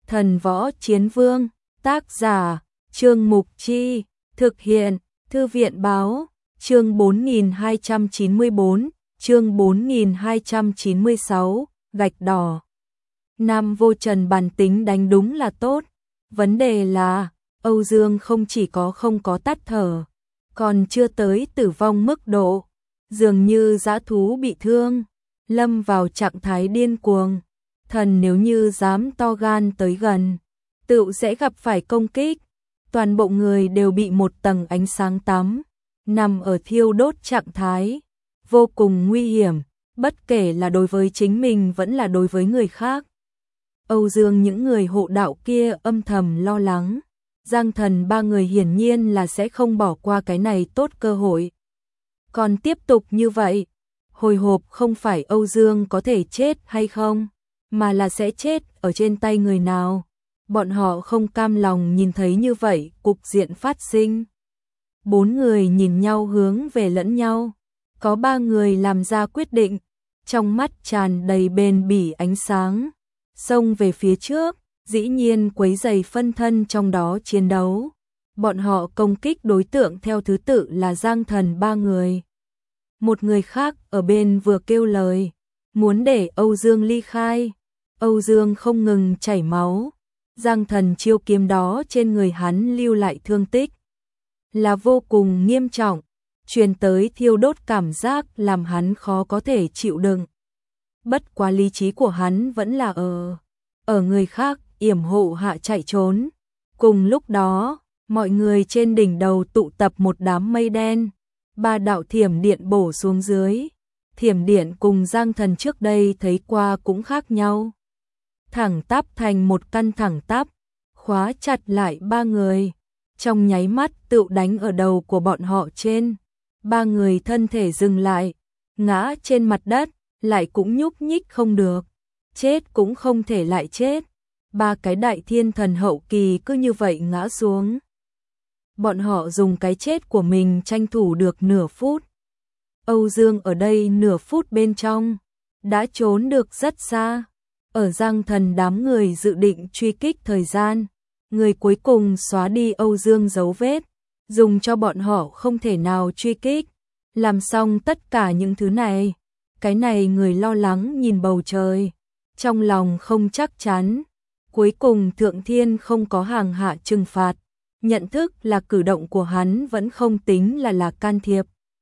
Thần Võ Chiến Vương, tác giả, Trương Mục Chi, thực hiện, Thư viện Báo, chương 4294, chương 4296, gạch đỏ. Nam Vô Trần bản tính đánh đúng là tốt, vấn đề là, Âu Dương không chỉ không có tắt thở, còn chưa tới tử vong mức độ, dường như dã thú bị thương, lâm vào trạng thái điên cuồng. Thần nếu như dám to gan tới gần, tựu sẽ gặp phải công kích. Toàn bộ người đều bị một tầng ánh sáng tắm, nằm ở thiêu đốt trạng thái, vô cùng nguy hiểm, bất kể là đối với chính mình vẫn là đối với người khác. Âu Dương những người hộ đạo kia âm thầm lo lắng, Giang Thần ba người hiển nhiên là sẽ không bỏ qua cái này tốt cơ hội. Còn tiếp tục như vậy, hồi hộp không phải Âu Dương có thể chết hay không, mà là sẽ chết ở trên tay người nào. Bọn họ không cam lòng nhìn thấy như vậy cục diện phát sinh. 4 người nhìn nhau hướng về lẫn nhau, có 3 người làm ra quyết định, trong mắt tràn đầy bền bỉ ánh sáng, xông về phía trước, dĩ nhiên quấy rầy phân thân trong đó chiến đấu. Bọn họ công kích đối tượng theo thứ tự là Giang Thần 3 người. Một người khác ở bên vừa kêu lời, muốn để Âu Dương ly khai. Âu Dương không ngừng chảy máu. Giang Thần chiêu kiếm đó trên người hắn lưu lại thương tích là vô cùng nghiêm trọng, truyền tới thiêu đốt cảm giác làm hắn khó có thể chịu đựng. Bất quá lý trí của hắn vẫn là ở người khác yểm hộ hạ chạy trốn. Cùng lúc đó, mọi người trên đỉnh đầu tụ tập một đám mây đen, 3 đạo thiểm điện bổ xuống dưới. Thiểm điện cùng Giang Thần trước đây thấy qua cũng khác nhau. Thẳng tắp thành một căn thẳng tắp, khóa chặt lại 3 người, trong nháy mắt tựu đánh ở đầu của bọn họ trên. 3 người thân thể dừng lại, ngã trên mặt đất, lại cũng nhúc nhích không được, chết cũng không thể lại chết. 3 cái đại thiên thần hậu kỳ cứ như vậy ngã xuống. Bọn họ dùng cái chết của mình tranh thủ được nửa phút. Âu Dương ở đây nửa phút bên trong, đã trốn được rất xa. Ở Giang Thần đám người dự định truy kích thời gian, người cuối cùng xóa đi Âu Dương dấu vết, dùng cho bọn họ không thể nào truy kích. Làm xong tất cả những thứ này, cái này người lo lắng nhìn bầu trời, trong lòng không chắc chắn. Cuối cùng Thượng Thiên không có hàng hạ trừng phạt, nhận thức là cử động của hắn vẫn không tính là can thiệp,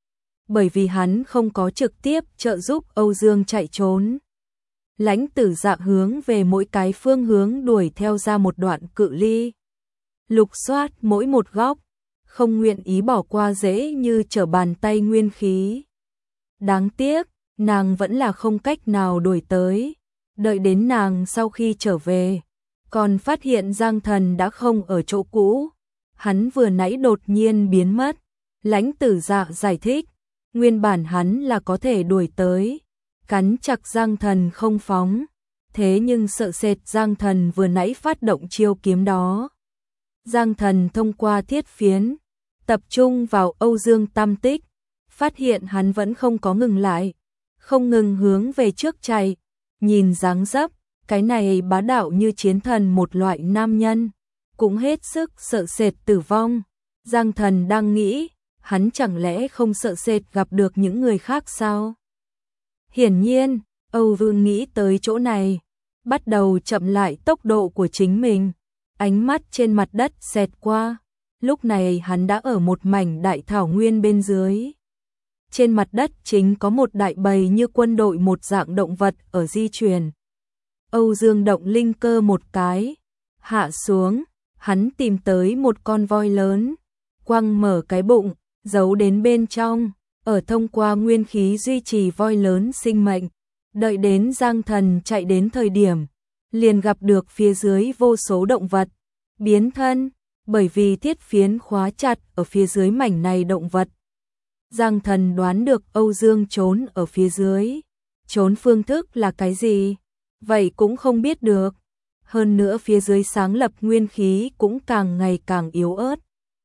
bởi vì hắn không có trực tiếp trợ giúp Âu Dương chạy trốn. Lãnh Tử Dạ hướng về mỗi cái phương hướng đuổi theo ra một đoạn cự ly, lục soát mỗi một góc, không nguyện ý bỏ qua dễ như trở bàn tay nguyên khí. Đáng tiếc, nàng vẫn là không cách nào đuổi tới. Đợi đến nàng sau khi trở về, còn phát hiện Giang Thần đã không ở chỗ cũ. Hắn vừa nãy đột nhiên biến mất. Lãnh Tử Dạ giải thích, nguyên bản hắn là có thể đuổi tới, cắn chặt Giang Thần không phóng, thế nhưng sợ sệt Giang Thần vừa nãy phát động chiêu kiếm đó. Giang Thần thông qua thiết phiến, tập trung vào Âu Dương tam tích, phát hiện hắn vẫn không có ngừng lại, không ngừng hướng về trước chạy. Nhìn dáng dấp, cái này bá đạo như chiến thần một loại nam nhân, cũng hết sức sợ sệt tử vong. Giang Thần đang nghĩ, hắn chẳng lẽ không sợ sệt gặp được những người khác sao? Hiển nhiên, Âu Dương nghĩ tới chỗ này, bắt đầu chậm lại tốc độ của chính mình, ánh mắt trên mặt đất xẹt qua. Lúc này hắn đã ở một mảnh đại thảo nguyên bên dưới. Trên mặt đất chính có một đại bầy như quân đội một dạng động vật ở di chuyển. Âu Dương động linh cơ một cái, hạ xuống, hắn tìm tới một con voi lớn, quăng mở cái bụng, giấu đến bên trong, ở thông qua nguyên khí duy trì voi lớn sinh mệnh. Đợi đến Giang Thần chạy đến thời điểm, liền gặp được phía dưới vô số động vật biến thân, bởi vì thiết phiến khóa chặt ở phía dưới mảnh này động vật. Giang Thần đoán được Âu Dương trốn ở phía dưới, trốn phương thức là cái gì, vậy cũng không biết được. Hơn nữa phía dưới sáng lập nguyên khí cũng càng ngày càng yếu ớt.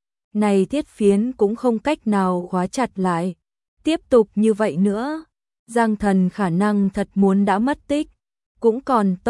Này thiết phiến cũng không cách nào khóa chặt lại. Tiếp tục như vậy nữa, Giang Thần khả năng thật muốn đã mất tích. Cũng còn tốt,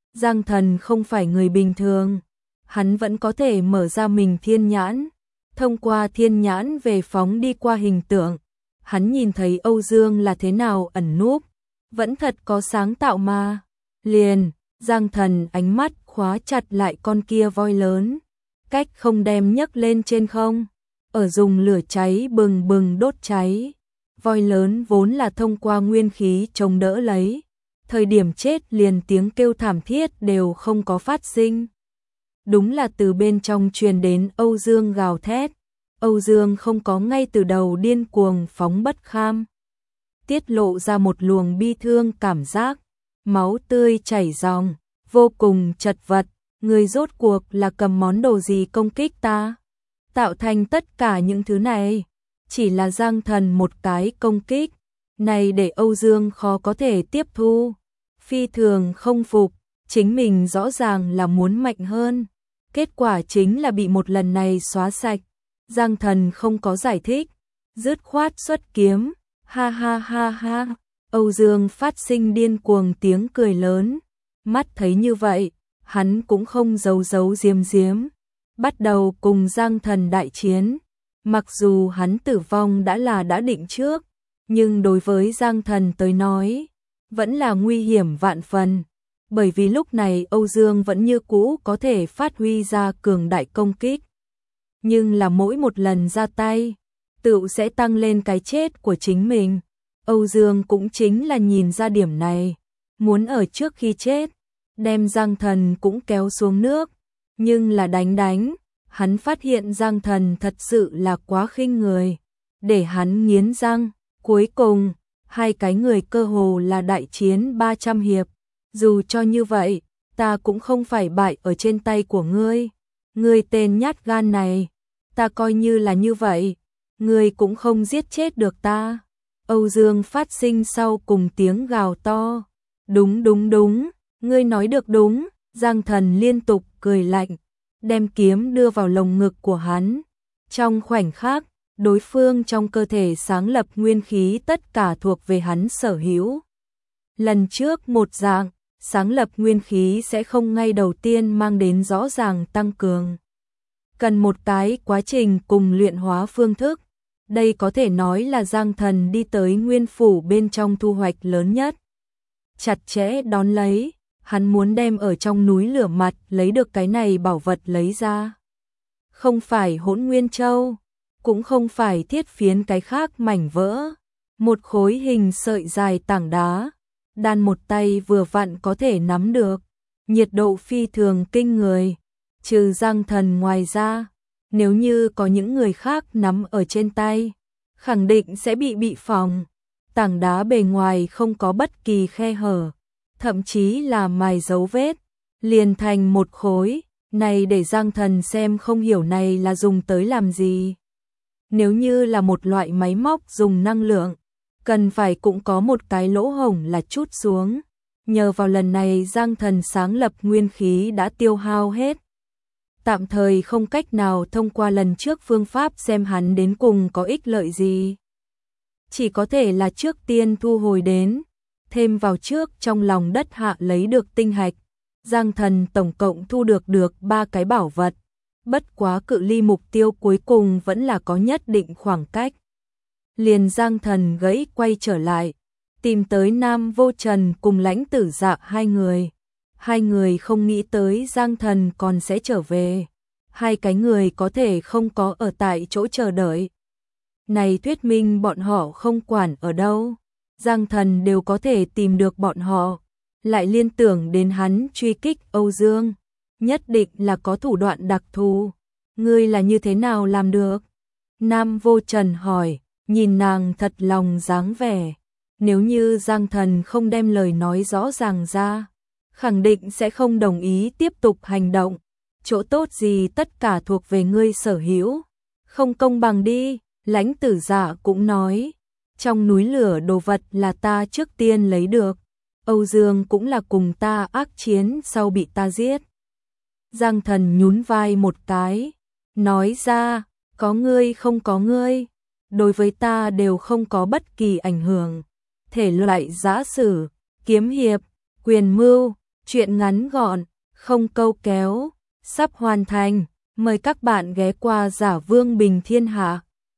Giang Thần không phải người bình thường, hắn vẫn có thể mở ra mình thiên nhãn, thông qua thiên nhãn về phóng đi qua hình tượng, hắn nhìn thấy Âu Dương là thế nào ẩn núp, vẫn thật có sáng tạo mà. Liền, Giang Thần ánh mắt khóa chặt lại con kia voi lớn, cách không đem nhấc lên trên không, ở dùng lửa cháy bừng bừng đốt cháy. Voi lớn vốn là thông qua nguyên khí chống đỡ lấy, thời điểm chết liền tiếng kêu thảm thiết đều không có phát sinh. Đúng là từ bên trong truyền đến Âu Dương gào thét, Âu Dương không có ngay từ đầu điên cuồng phóng bất kham, tiết lộ ra một luồng bi thương cảm giác, máu tươi chảy ròng, vô cùng chật vật, người rốt cuộc là cầm món đồ gì công kích ta? Tạo thành tất cả những thứ này, chỉ là Giang Thần một cái công kích, này để Âu Dương khó có thể tiếp thu, phi thường không phục, chính mình rõ ràng là muốn mạnh hơn, kết quả chính là bị một lần này xóa sạch. Giang Thần không có giải thích, dứt khoát xuất kiếm, ha ha ha ha. Âu Dương phát sinh điên cuồng tiếng cười lớn, mắt thấy như vậy, hắn cũng không giấu giấu giếm giếm, bắt đầu cùng Giang Thần đại chiến. Mặc dù hắn tử vong đã định trước, nhưng đối với Giang Thần tới nói, vẫn là nguy hiểm vạn phần, bởi vì lúc này Âu Dương vẫn như cũ có thể phát huy ra cường đại công kích. Nhưng là mỗi một lần ra tay, tựu sẽ tăng lên cái chết của chính mình. Âu Dương cũng chính là nhìn ra điểm này, muốn ở trước khi chết, đem Giang Thần cũng kéo xuống nước, nhưng là đánh, hắn phát hiện Giang Thần thật sự là quá khinh người, để hắn nghiến răng, cuối cùng, hai cái người cơ hồ là đại chiến 300 hiệp, dù cho như vậy, ta cũng không phải bại ở trên tay của ngươi tên nhát gan này, ta coi như là như vậy, ngươi cũng không giết chết được ta. Âu Dương phát sinh sau cùng tiếng gào to, đúng, ngươi nói được đúng. Giang Thần liên tục cười lạnh, đem kiếm đưa vào lồng ngực của hắn. Trong khoảnh khắc, đối phương trong cơ thể sáng lập nguyên khí tất cả thuộc về hắn sở hữu. Lần trước một dạng, sáng lập nguyên khí sẽ không ngay đầu tiên mang đến rõ ràng tăng cường. Cần một cái quá trình cùng luyện hóa phương thức. Đây có thể nói là Giang Thần đi tới nguyên phủ bên trong thu hoạch lớn nhất. Chặt chẽ đón lấy, hắn muốn đem ở trong núi lửa mặt lấy được cái này bảo vật lấy ra. Không phải Hỗn Nguyên Châu, cũng không phải thiết phiến cái khác mảnh vỡ, một khối hình sợi dài tảng đá, đan một tay vừa vặn có thể nắm được, nhiệt độ phi thường kinh người, trừ Giang Thần ngoài ra, nếu như có những người khác nắm ở trên tay, khẳng định sẽ bị phỏng. Tảng đá bề ngoài không có bất kỳ khe hở, thậm chí là mài dấu vết, liền thành một khối, này để Giang Thần xem không hiểu này là dùng tới làm gì. Nếu như là một loại máy móc dùng năng lượng, cần phải cũng có một cái lỗ hổng là chút xuống. Nhờ vào lần này Giang Thần sáng lập nguyên khí đã tiêu hao hết. Tạm thời không cách nào thông qua lần trước phương pháp xem hắn đến cùng có ích lợi gì. Chỉ có thể là trước tiên thu hồi đến, thêm vào trước trong lòng đất hạ lấy được tinh hạch. Giang Thần tổng cộng thu được 3 cái bảo vật, bất quá cự ly mục tiêu cuối cùng vẫn là có nhất định khoảng cách. Liền Giang Thần gãy quay trở lại, tìm tới Nam Vô Trần cùng Lãnh Tử Dạ hai người. Hai người không nghĩ tới Giang Thần còn sẽ trở về. Hai cái người có thể không có ở tại chỗ chờ đợi. Này thuyết minh bọn họ không quản ở đâu. Giang Thần đều có thể tìm được bọn họ. Lại liên tưởng đến hắn truy kích Âu Dương. Nhất định là có thủ đoạn đặc thù. Ngươi là như thế nào làm được? Nam Vô Trần hỏi, nhìn nàng thật lòng dáng vẻ. Nếu như Giang Thần không đem lời nói rõ ràng ra, khẳng định sẽ không đồng ý tiếp tục hành động. Chỗ tốt gì tất cả thuộc về ngươi sở hữu. Không công bằng đi, Lãnh Tử Dạ cũng nói. Trong núi lửa đồ vật là ta trước tiên lấy được. Âu Dương cũng là cùng ta ác chiến sau bị ta giết. Giang Thần nhún vai một cái, nói ra, có ngươi không có ngươi, đối với ta đều không có bất kỳ ảnh hưởng. Thể loại giã sử, kiếm hiệp, quyền mưu, Chuyện ngắn gọn, không câu kéo, sắp hoàn thành. Mời các bạn ghé qua Giả Vương Bình Thiên Hạ.